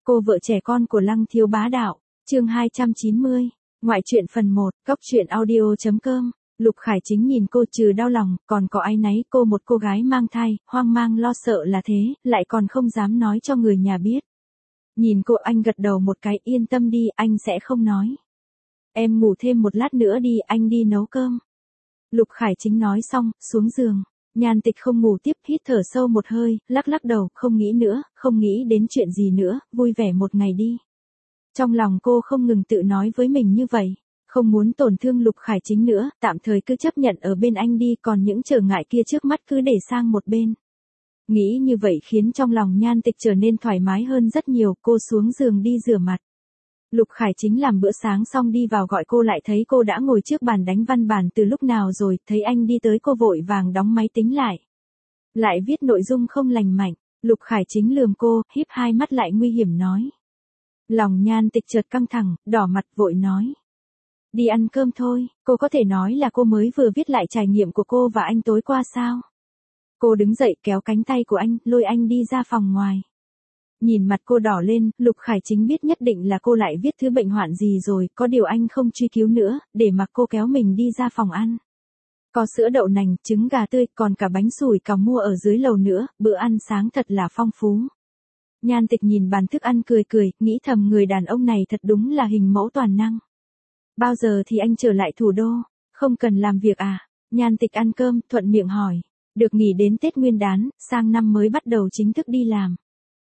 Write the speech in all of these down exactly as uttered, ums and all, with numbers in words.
Cô vợ trẻ con của Lăng Thiếu Bá Đạo, chương hai trăm chín mươi, ngoại truyện phần một, góc truyện audio.com. Lục Khải Chính nhìn cô trừ đau lòng, còn có áy náy, cô một cô gái mang thai, hoang mang lo sợ là thế, lại còn không dám nói cho người nhà biết. Nhìn cô anh gật đầu một cái, yên tâm đi, anh sẽ không nói. Em ngủ thêm một lát nữa đi, anh đi nấu cơm. Lục Khải Chính nói xong, xuống giường. Nhan Tịch không ngủ tiếp, hít thở sâu một hơi, lắc lắc đầu, không nghĩ nữa, không nghĩ đến chuyện gì nữa, vui vẻ một ngày đi. Trong lòng cô không ngừng tự nói với mình như vậy, không muốn tổn thương Lục Khải Chính nữa, tạm thời cứ chấp nhận ở bên anh đi, còn những trở ngại kia trước mắt cứ để sang một bên. Nghĩ như vậy khiến trong lòng Nhan Tịch trở nên thoải mái hơn rất nhiều, cô xuống giường đi rửa mặt. Lục Khải Chính làm bữa sáng xong đi vào gọi cô, lại thấy cô đã ngồi trước bàn đánh văn bản từ lúc nào rồi, thấy anh đi tới cô vội vàng đóng máy tính lại. Lại viết nội dung không lành mạnh, Lục Khải Chính lườm cô, híp hai mắt lại nguy hiểm nói. Lòng Nhan Tịch chợt căng thẳng, đỏ mặt vội nói. Đi ăn cơm thôi, cô có thể nói là cô mới vừa viết lại trải nghiệm của cô và anh tối qua sao? Cô đứng dậy kéo cánh tay của anh, lôi anh đi ra phòng ngoài. Nhìn mặt cô đỏ lên, Lục Khải Chính biết nhất định là cô lại viết thứ bệnh hoạn gì rồi, có điều anh không truy cứu nữa, để mặc cô kéo mình đi ra phòng ăn. Có sữa đậu nành, trứng gà tươi, còn cả bánh sủi cảo mua ở dưới lầu nữa, bữa ăn sáng thật là phong phú. Nhan Tịch nhìn bàn thức ăn cười cười, nghĩ thầm người đàn ông này thật đúng là hình mẫu toàn năng. Bao giờ thì anh trở lại thủ đô, không cần làm việc à? Nhan Tịch ăn cơm, thuận miệng hỏi. Được nghỉ đến Tết Nguyên đán, sang năm mới bắt đầu chính thức đi làm.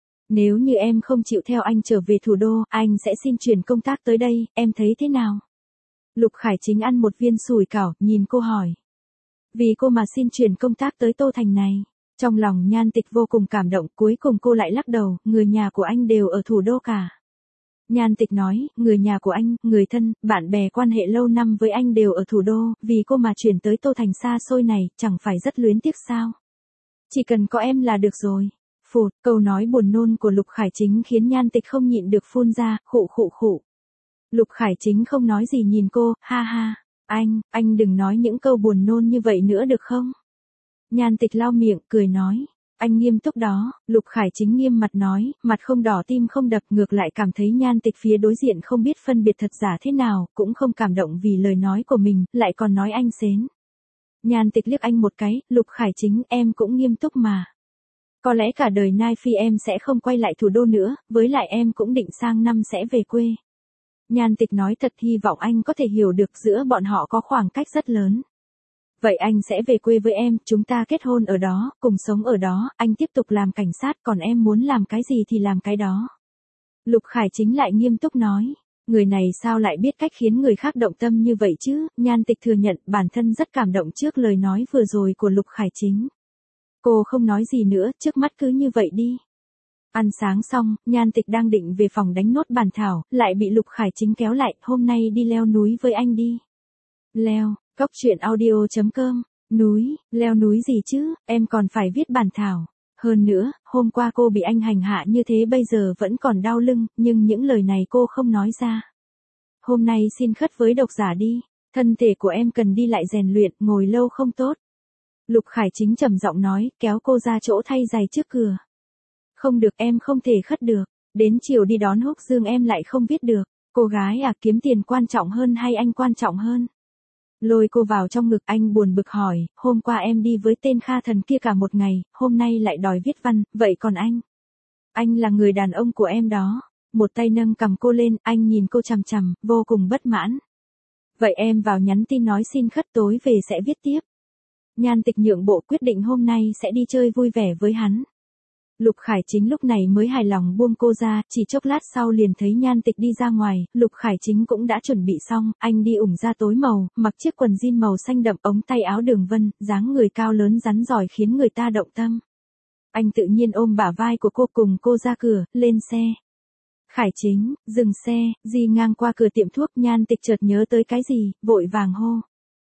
Nếu như em không chịu theo anh trở về thủ đô, anh sẽ xin chuyển công tác tới đây, em thấy thế nào? Lục Khải Chính ăn một viên sủi cảo, nhìn cô hỏi. Vì cô mà xin chuyển công tác tới Tô Thành này. Trong lòng Nhan Tịch vô cùng cảm động, cuối cùng cô lại lắc đầu, người nhà của anh đều ở thủ đô cả. Nhan Tịch nói, người nhà của anh, người thân, bạn bè quan hệ lâu năm với anh đều ở thủ đô, vì cô mà chuyển tới Tô Thành xa xôi này, chẳng phải rất luyến tiếc sao? Chỉ cần có em là được rồi. Phụt, câu nói buồn nôn của Lục Khải Chính khiến Nhan Tịch không nhịn được phun ra, khụ khụ khụ. Lục Khải Chính không nói gì nhìn cô, ha ha, anh, anh đừng nói những câu buồn nôn như vậy nữa được không? Nhan Tịch lau miệng, cười nói, anh nghiêm túc đó. Lục Khải Chính nghiêm mặt nói, mặt không đỏ tim không đập, ngược lại cảm thấy Nhan Tịch phía đối diện không biết phân biệt thật giả thế nào, cũng không cảm động vì lời nói của mình, lại còn nói anh xến. Nhan Tịch liếc anh một cái, Lục Khải Chính, em cũng nghiêm túc mà. Có lẽ cả đời Nai Phi em sẽ không quay lại thủ đô nữa, với lại em cũng định sang năm sẽ về quê. Nhan Tịch nói thật, hy vọng anh có thể hiểu được giữa bọn họ có khoảng cách rất lớn. Vậy anh sẽ về quê với em, chúng ta kết hôn ở đó, cùng sống ở đó, anh tiếp tục làm cảnh sát, còn em muốn làm cái gì thì làm cái đó. Lục Khải Chính lại nghiêm túc nói, người này sao lại biết cách khiến người khác động tâm như vậy chứ? Nhan Tịch thừa nhận bản thân rất cảm động trước lời nói vừa rồi của Lục Khải Chính. Cô không nói gì nữa, trước mắt cứ như vậy đi. Ăn sáng xong, Nhan Tịch đang định về phòng đánh nốt bàn thảo, lại bị Lục Khải Chính kéo lại, hôm nay đi leo núi với anh đi. Leo, góc truyện audio.com, núi, leo núi gì chứ, em còn phải viết bàn thảo. Hơn nữa, hôm qua cô bị anh hành hạ như thế bây giờ vẫn còn đau lưng, nhưng những lời này cô không nói ra. Hôm nay xin khất với độc giả đi, thân thể của em cần đi lại rèn luyện, ngồi lâu không tốt. Lục Khải Chính trầm giọng nói, kéo cô ra chỗ thay giày trước cửa. Không được, em không thể khất được, đến chiều đi đón Húc Dương em lại không viết được, cô gái à, kiếm tiền quan trọng hơn hay anh quan trọng hơn? Lôi cô vào trong ngực, anh buồn bực hỏi, hôm qua em đi với tên Kha Thần kia cả một ngày, hôm nay lại đòi viết văn, vậy còn anh? Anh là người đàn ông của em đó. Một tay nâng cầm cô lên, anh nhìn cô chằm chằm, vô cùng bất mãn. Vậy em vào nhắn tin nói xin khất, tối về sẽ viết tiếp. Nhan Tịch nhượng bộ, quyết định hôm nay sẽ đi chơi vui vẻ với hắn. Lục Khải Chính lúc này mới hài lòng buông cô ra, chỉ chốc lát sau liền thấy Nhan Tịch đi ra ngoài, Lục Khải Chính cũng đã chuẩn bị xong, anh đi ủng da tối màu, mặc chiếc quần jean màu xanh đậm, ống tay áo đường vân, dáng người cao lớn rắn giỏi khiến người ta động tâm. Anh tự nhiên ôm bả vai của cô cùng cô ra cửa, lên xe. Khải Chính, dừng xe, đi ngang qua cửa tiệm thuốc, Nhan Tịch chợt nhớ tới cái gì, vội vàng hô.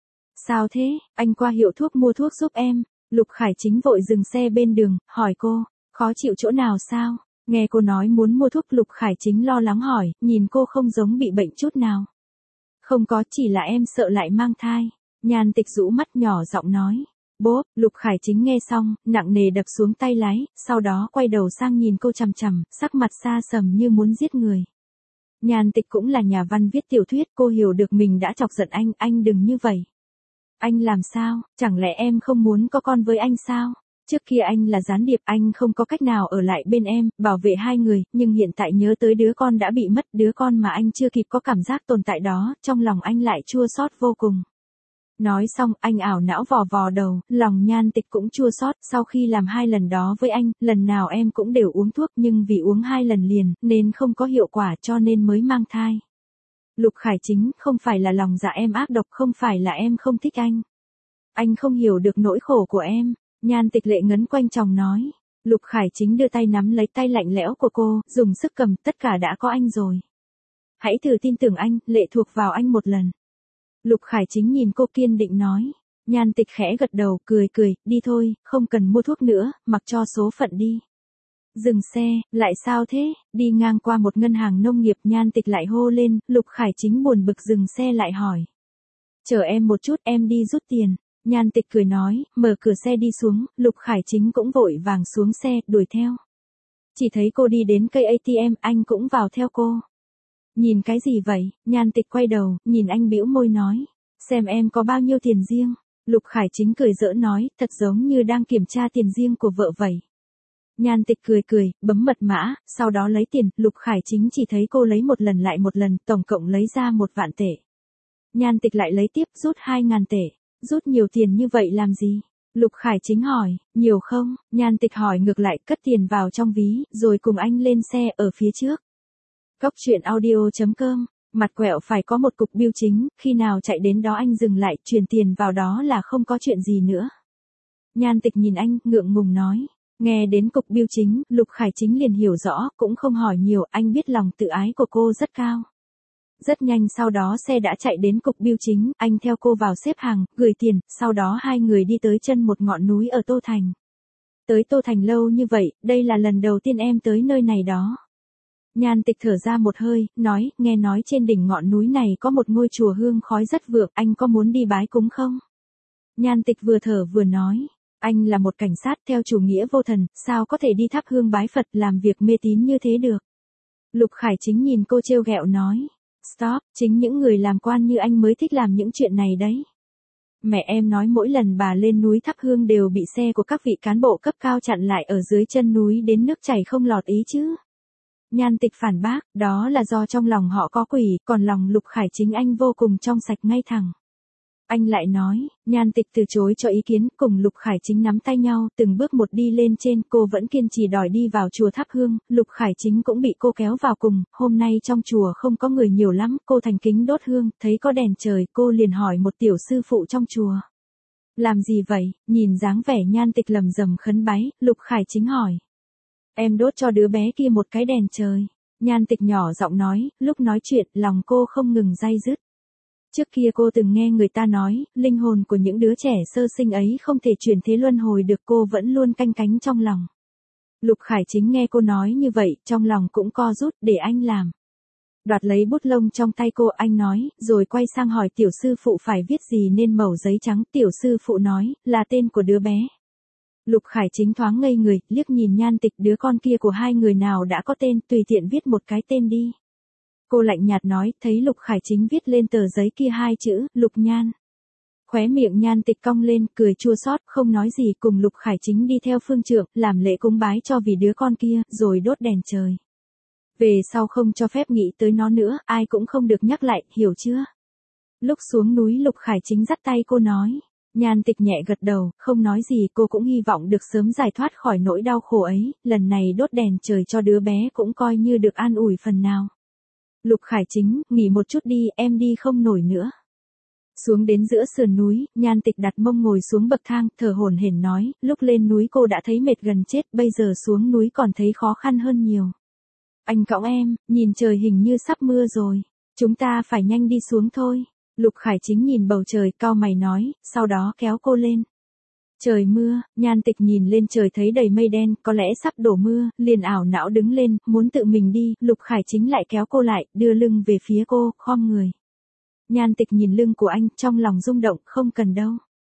Sao thế, anh qua hiệu thuốc mua thuốc giúp em. Lục Khải Chính vội dừng xe bên đường, hỏi cô, khó chịu chỗ nào sao? Nghe cô nói muốn mua thuốc, Lục Khải Chính lo lắng hỏi, nhìn cô không giống bị bệnh chút nào. Không có, chỉ là em sợ lại mang thai. Nhan Tịch rũ mắt nhỏ giọng nói. Bốp, Lục Khải Chính nghe xong, nặng nề đập xuống tay lái, sau đó quay đầu sang nhìn cô chằm chằm, sắc mặt xa sầm như muốn giết người. Nhan Tịch cũng là nhà văn viết tiểu thuyết, cô hiểu được mình đã chọc giận anh, anh đừng như vậy. Anh làm sao, chẳng lẽ em không muốn có con với anh sao? Trước kia anh là gián điệp, anh không có cách nào ở lại bên em, bảo vệ hai người, nhưng hiện tại nhớ tới đứa con đã bị mất, đứa con mà anh chưa kịp có cảm giác tồn tại đó, trong lòng anh lại chua xót vô cùng. Nói xong, anh ảo não vò vò đầu, lòng Nhan Tịch cũng chua xót, sau khi làm hai lần đó với anh, lần nào em cũng đều uống thuốc nhưng vì uống hai lần liền, nên không có hiệu quả cho nên mới mang thai. Lục Khải Chính, không phải là lòng dạ em ác độc, không phải là em không thích anh. Anh không hiểu được nỗi khổ của em. Nhan Tịch lệ ngấn quanh chồng nói. Lục Khải Chính đưa tay nắm lấy tay lạnh lẽo của cô, dùng sức cầm, tất cả đã có anh rồi. Hãy thử tin tưởng anh, lệ thuộc vào anh một lần. Lục Khải Chính nhìn cô kiên định nói. Nhan Tịch khẽ gật đầu, cười cười, đi thôi, không cần mua thuốc nữa, mặc cho số phận đi. Dừng xe, lại sao thế? Đi ngang qua một ngân hàng nông nghiệp, Nhan Tịch lại hô lên, Lục Khải Chính buồn bực dừng xe lại hỏi. Chờ em một chút, em đi rút tiền. Nhan Tịch cười nói, mở cửa xe đi xuống, Lục Khải Chính cũng vội vàng xuống xe, đuổi theo. Chỉ thấy cô đi đến cây a tê em, anh cũng vào theo cô. Nhìn cái gì vậy? Nhan Tịch quay đầu, nhìn anh bĩu môi nói. Xem em có bao nhiêu tiền riêng. Lục Khải Chính cười giỡn nói, thật giống như đang kiểm tra tiền riêng của vợ vậy. Nhan Tịch cười cười, bấm mật mã, sau đó lấy tiền, Lục Khải Chính chỉ thấy cô lấy một lần lại một lần, tổng cộng lấy ra một vạn tệ. Nhan Tịch lại lấy tiếp, rút hai ngàn tệ. Rút nhiều tiền như vậy làm gì? Lục Khải Chính hỏi, nhiều không? Nhan Tịch hỏi ngược lại, cất tiền vào trong ví, rồi cùng anh lên xe ở phía trước. Cóc truyện audio chấm com, mặt quẹo phải có một cục bưu chính, khi nào chạy đến đó anh dừng lại, truyền tiền vào đó là không có chuyện gì nữa. Nhan Tịch nhìn anh, ngượng ngùng nói. Nghe đến cục bưu chính, Lục Khải Chính liền hiểu rõ, cũng không hỏi nhiều, anh biết lòng tự ái của cô rất cao. Rất nhanh sau đó xe đã chạy đến cục bưu chính, anh theo cô vào xếp hàng, gửi tiền, sau đó hai người đi tới chân một ngọn núi ở Tô Thành. Tới Tô Thành lâu như vậy, đây là lần đầu tiên em tới nơi này đó. Nhan Tịch thở ra một hơi, nói, nghe nói trên đỉnh ngọn núi này có một ngôi chùa hương khói rất vượng, anh có muốn đi bái cúng không? Nhan Tịch vừa thở vừa nói, anh là một cảnh sát theo chủ nghĩa vô thần, sao có thể đi thắp hương bái Phật làm việc mê tín như thế được? Lục Khải Chính nhìn cô trêu ghẹo nói. Stop, chính những người làm quan như anh mới thích làm những chuyện này đấy. Mẹ em nói mỗi lần bà lên núi thắp hương đều bị xe của các vị cán bộ cấp cao chặn lại ở dưới chân núi đến nước chảy không lọt ý chứ. Nhan Tịch phản bác, đó là do trong lòng họ có quỷ, còn lòng Lục Khải Chính anh vô cùng trong sạch ngay thẳng. Anh lại nói, Nhan Tịch từ chối cho ý kiến, cùng Lục Khải Chính nắm tay nhau, từng bước một đi lên trên, cô vẫn kiên trì đòi đi vào chùa thắp hương, Lục Khải Chính cũng bị cô kéo vào cùng, hôm nay trong chùa không có người nhiều lắm, cô thành kính đốt hương, thấy có đèn trời, cô liền hỏi một tiểu sư phụ trong chùa. Làm gì vậy? Nhìn dáng vẻ Nhan Tịch lầm rầm khấn bái, Lục Khải Chính hỏi. Em đốt cho đứa bé kia một cái đèn trời. Nhan Tịch nhỏ giọng nói, lúc nói chuyện, lòng cô không ngừng day dứt. Trước kia cô từng nghe người ta nói, linh hồn của những đứa trẻ sơ sinh ấy không thể chuyển thế luân hồi được, cô vẫn luôn canh cánh trong lòng. Lục Khải Chính nghe cô nói như vậy, trong lòng cũng co rút, để anh làm. Đoạt lấy bút lông trong tay cô, anh nói, rồi quay sang hỏi tiểu sư phụ phải viết gì nên mẩu giấy trắng, tiểu sư phụ nói, là tên của đứa bé. Lục Khải Chính thoáng ngây người, liếc nhìn Nhan Tịch, đứa con kia của hai người nào đã có tên, tùy tiện viết một cái tên đi. Cô lạnh nhạt nói, thấy Lục Khải Chính viết lên tờ giấy kia hai chữ, Lục Nhan. Khóe miệng Nhan Tịch cong lên, cười chua xót, không nói gì, cùng Lục Khải Chính đi theo phương trượng, làm lễ cúng bái cho vì đứa con kia, rồi đốt đèn trời. Về sau không cho phép nghĩ tới nó nữa, ai cũng không được nhắc lại, hiểu chưa? Lúc xuống núi Lục Khải Chính dắt tay cô nói. Nhan Tịch nhẹ gật đầu, không nói gì, cô cũng hy vọng được sớm giải thoát khỏi nỗi đau khổ ấy, lần này đốt đèn trời cho đứa bé cũng coi như được an ủi phần nào. Lục Khải Chính, nghỉ một chút đi, em đi không nổi nữa. Xuống đến giữa sườn núi, Nhan Tịch đặt mông ngồi xuống bậc thang, thở hổn hển nói, lúc lên núi cô đã thấy mệt gần chết, bây giờ xuống núi còn thấy khó khăn hơn nhiều. Anh cõng em, nhìn trời hình như sắp mưa rồi, chúng ta phải nhanh đi xuống thôi. Lục Khải Chính nhìn bầu trời, cau mày nói, sau đó kéo cô lên. Trời mưa, Nhan Tịch nhìn lên trời thấy đầy mây đen, có lẽ sắp đổ mưa, liền ảo não đứng lên, muốn tự mình đi, Lục Khải Chính lại kéo cô lại, đưa lưng về phía cô, khom người. Nhan Tịch nhìn lưng của anh, trong lòng rung động, không cần đâu.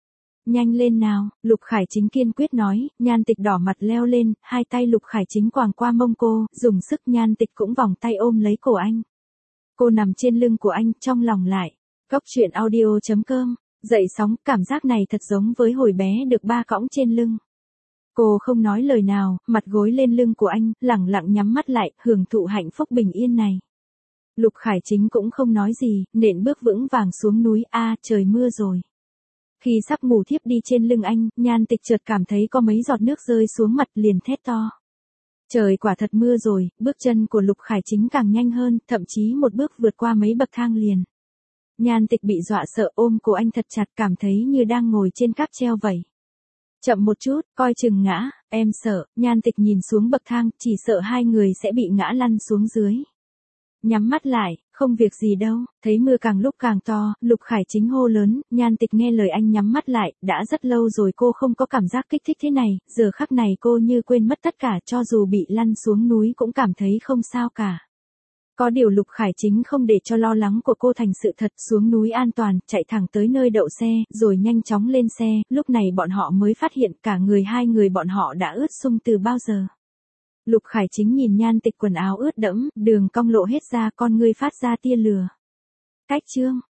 Nhanh lên nào, Lục Khải Chính kiên quyết nói, Nhan Tịch đỏ mặt leo lên, hai tay Lục Khải Chính quàng qua mông cô, dùng sức Nhan Tịch cũng vòng tay ôm lấy cổ anh. Cô nằm trên lưng của anh, trong lòng lại. Cốc truyện audio.com, dậy sóng, cảm giác này thật giống với hồi bé được ba cõng trên lưng. Cô không nói lời nào, mặt gối lên lưng của anh, lẳng lặng nhắm mắt lại, hưởng thụ hạnh phúc bình yên này. Lục Khải Chính cũng không nói gì, nện bước vững vàng xuống núi, a trời mưa rồi. Khi sắp ngủ thiếp đi trên lưng anh, Nhan Tịch chợt cảm thấy có mấy giọt nước rơi xuống mặt liền thét to. Trời quả thật mưa rồi, bước chân của Lục Khải Chính càng nhanh hơn, thậm chí một bước vượt qua mấy bậc thang liền. Nhan Tịch bị dọa sợ ôm cổ anh thật chặt, cảm thấy như đang ngồi trên cáp treo vậy. Chậm một chút, coi chừng ngã, em sợ. Nhan Tịch nhìn xuống bậc thang, chỉ sợ hai người sẽ bị ngã lăn xuống dưới. Nhắm mắt lại, không việc gì đâu. Thấy mưa càng lúc càng to, Lục Khải Chính hô lớn, Nhan Tịch nghe lời anh nhắm mắt lại, đã rất lâu rồi cô không có cảm giác kích thích thế này, giờ khắc này cô như quên mất tất cả, cho dù bị lăn xuống núi cũng cảm thấy không sao cả. Có điều Lục Khải Chính không để cho lo lắng của cô thành sự thật, xuống núi an toàn, chạy thẳng tới nơi đậu xe, rồi nhanh chóng lên xe, lúc này bọn họ mới phát hiện cả người hai người bọn họ đã ướt sũng từ bao giờ. Lục Khải Chính nhìn Nhan Tịch quần áo ướt đẫm, đường cong lộ hết ra, con ngươi phát ra tia lửa. Cách chương